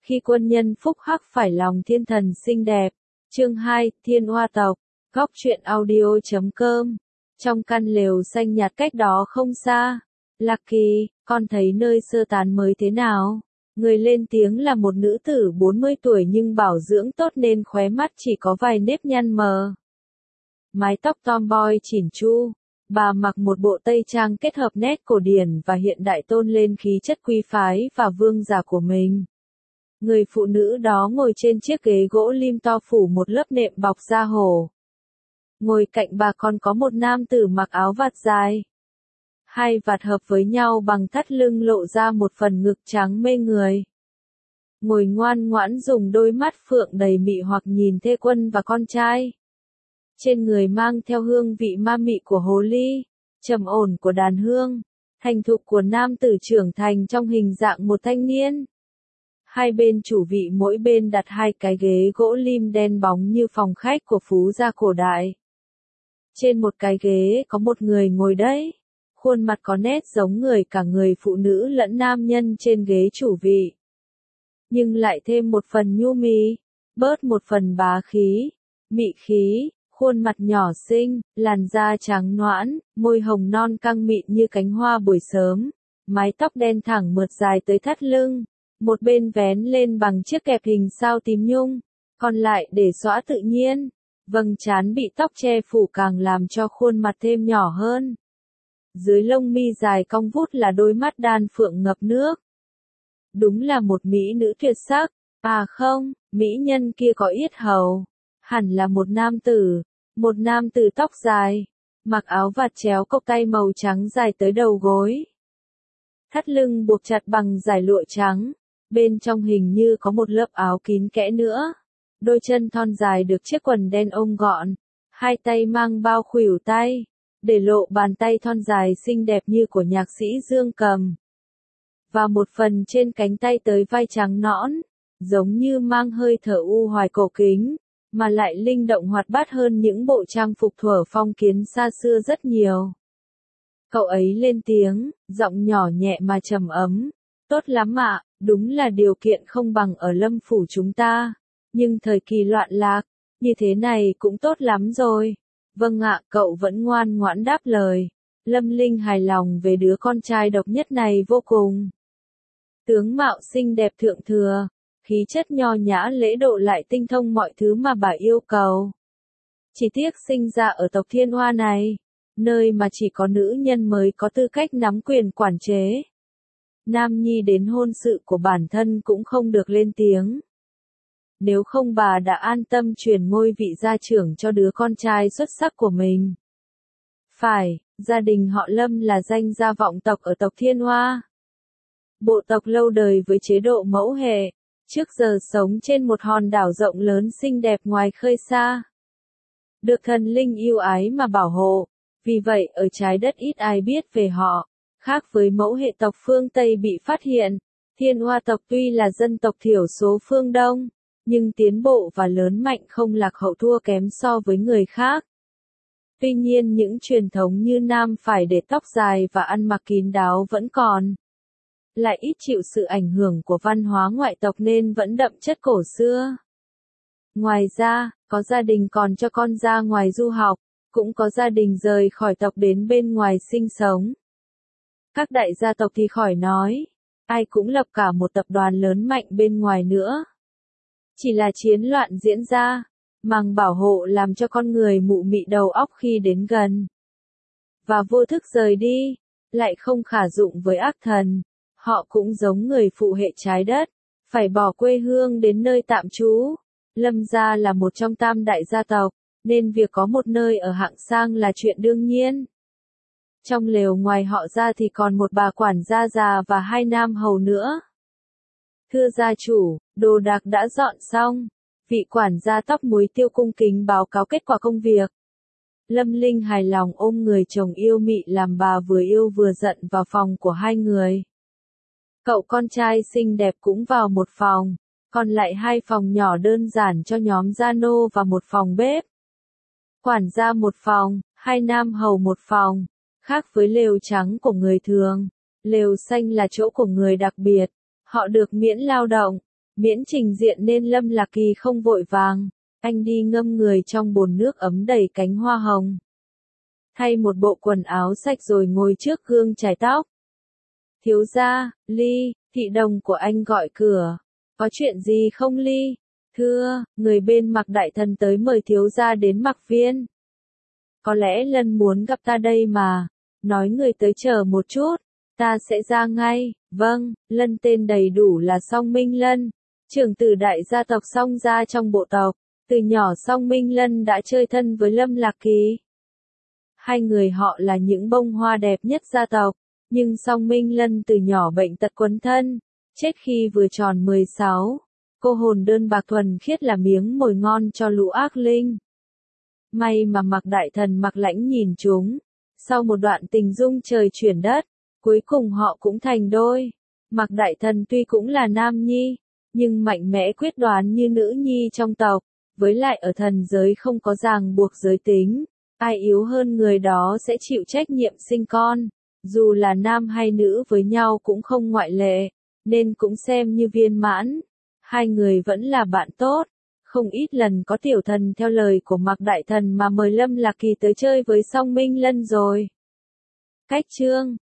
khi quân nhân phúc hắc phải lòng thiên thần xinh đẹp. Chương 2, Thiên Hoa Tộc. Góc truyện audio.com. Trong căn lều xanh nhạt cách đó không xa. Lạc Kỳ, con thấy nơi sơ tán mới thế nào? Người lên tiếng là một nữ tử 40 tuổi nhưng bảo dưỡng tốt nên khóe mắt chỉ có vài nếp nhăn mờ. Mái tóc tomboy chỉn chu. Bà mặc một bộ tây trang kết hợp nét cổ điển và hiện đại tôn lên khí chất quý phái và vương giả của mình. Người phụ nữ đó ngồi trên chiếc ghế gỗ lim to phủ một lớp nệm bọc da hổ. Ngồi cạnh bà còn có một nam tử mặc áo vạt dài. Hai vạt hợp với nhau bằng thắt lưng lộ ra một phần ngực trắng mê người. Ngồi ngoan ngoãn dùng đôi mắt phượng đầy mị hoặc nhìn Thê Quân và con trai. Trên người mang theo hương vị ma mị của hồ ly, trầm ổn của đàn hương, thành thục của nam tử trưởng thành trong hình dạng một thanh niên. Hai bên chủ vị mỗi bên đặt hai cái ghế gỗ lim đen bóng như phòng khách của phú gia cổ đại. Trên một cái ghế có một người ngồi đấy, khuôn mặt có nét giống người cả người phụ nữ lẫn nam nhân trên ghế chủ vị. Nhưng lại thêm một phần nhu mì, bớt một phần bá khí, mị khí. Khuôn mặt nhỏ xinh, làn da trắng nõn, môi hồng non căng mịn như cánh hoa buổi sớm, mái tóc đen thẳng mượt dài tới thắt lưng, một bên vén lên bằng chiếc kẹp hình sao tím nhung, còn lại để xõa tự nhiên. Vầng trán bị tóc che phủ càng làm cho khuôn mặt thêm nhỏ hơn. Dưới lông mi dài cong vút là đôi mắt đan phượng ngập nước. Đúng là một mỹ nữ tuyệt sắc, à không, mỹ nhân kia có yết hầu. Hẳn là một nam tử tóc dài, mặc áo vạt chéo cộc tay màu trắng dài tới đầu gối. Thắt lưng buộc chặt bằng dải lụa trắng, bên trong hình như có một lớp áo kín kẽ nữa. Đôi chân thon dài được chiếc quần đen ôm gọn, hai tay mang bao khuỷu tay, để lộ bàn tay thon dài xinh đẹp như của nhạc sĩ Dương Cầm. Và một phần trên cánh tay tới vai trắng nõn, giống như mang hơi thở u hoài cổ kính, mà lại linh động hoạt bát hơn những bộ trang phục thuở phong kiến xa xưa rất nhiều. Cậu ấy lên tiếng, giọng nhỏ nhẹ mà trầm ấm, tốt lắm ạ, đúng là điều kiện không bằng ở Lâm phủ chúng ta, nhưng thời kỳ loạn lạc, như thế này cũng tốt lắm rồi. Vâng ạ, cậu vẫn ngoan ngoãn đáp lời. Lâm Linh hài lòng về đứa con trai độc nhất này vô cùng. Tướng mạo xinh đẹp thượng thừa, khí chất nho nhã lễ độ lại tinh thông mọi thứ mà bà yêu cầu. Chỉ tiếc sinh ra ở tộc Thiên Hoa này, nơi mà chỉ có nữ nhân mới có tư cách nắm quyền quản chế. Nam nhi đến hôn sự của bản thân cũng không được lên tiếng. Nếu không bà đã an tâm truyền ngôi vị gia trưởng cho đứa con trai xuất sắc của mình. Phải, gia đình họ Lâm là danh gia vọng tộc ở tộc Thiên Hoa. Bộ tộc lâu đời với chế độ mẫu hệ, trước giờ sống trên một hòn đảo rộng lớn xinh đẹp ngoài khơi xa. Được thần linh yêu ái mà bảo hộ, vì vậy ở trái đất ít ai biết về họ. Khác với mẫu hệ tộc phương Tây bị phát hiện, Thiên Hoa tộc tuy là dân tộc thiểu số phương Đông, nhưng tiến bộ và lớn mạnh không lạc hậu thua kém so với người khác. Tuy nhiên những truyền thống như nam phải để tóc dài và ăn mặc kín đáo vẫn còn. Lại ít chịu sự ảnh hưởng của văn hóa ngoại tộc nên vẫn đậm chất cổ xưa. Ngoài ra, có gia đình còn cho con ra ngoài du học, cũng có gia đình rời khỏi tộc đến bên ngoài sinh sống. Các đại gia tộc thì khỏi nói, ai cũng lập cả một tập đoàn lớn mạnh bên ngoài nữa. Chỉ là chiến loạn diễn ra, màng bảo hộ làm cho con người mụ mị đầu óc khi đến gần. Và vô thức rời đi, lại không khả dụng với ác thần. Họ cũng giống người phụ hệ trái đất, phải bỏ quê hương đến nơi tạm trú. Lâm gia là một trong tam đại gia tộc, nên việc có một nơi ở hạng sang là chuyện đương nhiên. Trong lều ngoài họ ra thì còn một bà quản gia già và hai nam hầu nữa. Thưa gia chủ, đồ đạc đã dọn xong. Vị quản gia tóc muối tiêu cung kính báo cáo kết quả công việc. Lâm Linh hài lòng ôm người chồng yêu mị làm bà vừa yêu vừa giận vào phòng của hai người. Cậu con trai xinh đẹp cũng vào một phòng, còn lại hai phòng nhỏ đơn giản cho nhóm gia nô và một phòng bếp. Quản gia một phòng, hai nam hầu một phòng, khác với lều trắng của người thường, lều xanh là chỗ của người đặc biệt, họ được miễn lao động, Miễn trình diện nên Lâm Lạc Kỳ không vội vàng, anh đi ngâm người trong bồn nước ấm đầy cánh hoa hồng. Thay một bộ quần áo sạch rồi ngồi trước gương chải tóc. Thiếu gia, Ly, thị đồng của anh gọi cửa. Có chuyện gì không Ly? Thưa, người bên Mạc Đại Thần tới mời thiếu gia đến Mạc Viên. Có lẽ Lân muốn gặp ta đây mà. Nói người tới chờ một chút, ta sẽ ra ngay. Vâng, Lân tên đầy đủ là Song Minh Lân, trưởng tử đại gia tộc Song gia trong bộ tộc. Từ nhỏ Song Minh Lân đã chơi thân với Lâm Lạc Kỳ. Hai người họ là những bông hoa đẹp nhất gia tộc, nhưng Song Minh Lân từ nhỏ bệnh tật quấn thân, chết khi vừa tròn 16. Cô hồn đơn bạc thuần khiết là miếng mồi ngon cho lũ ác linh. May mà Mạc Đại Thần Mạc Lãnh nhìn chúng. Sau một đoạn tình dung trời chuyển đất, cuối cùng họ cũng thành đôi. Mạc Đại Thần tuy cũng là nam nhi, nhưng mạnh mẽ quyết đoán như nữ nhi trong tộc, với lại ở thần giới không có ràng buộc giới tính, ai yếu hơn người đó sẽ chịu trách nhiệm sinh con, dù là nam hay nữ với nhau cũng không ngoại lệ, nên cũng xem như viên mãn. Hai người vẫn là bạn tốt. Không ít lần có tiểu thần theo lời của Mạc Đại Thần mà mời Lâm Lạc Kỳ tới chơi với Song Minh Lân rồi. Cách chương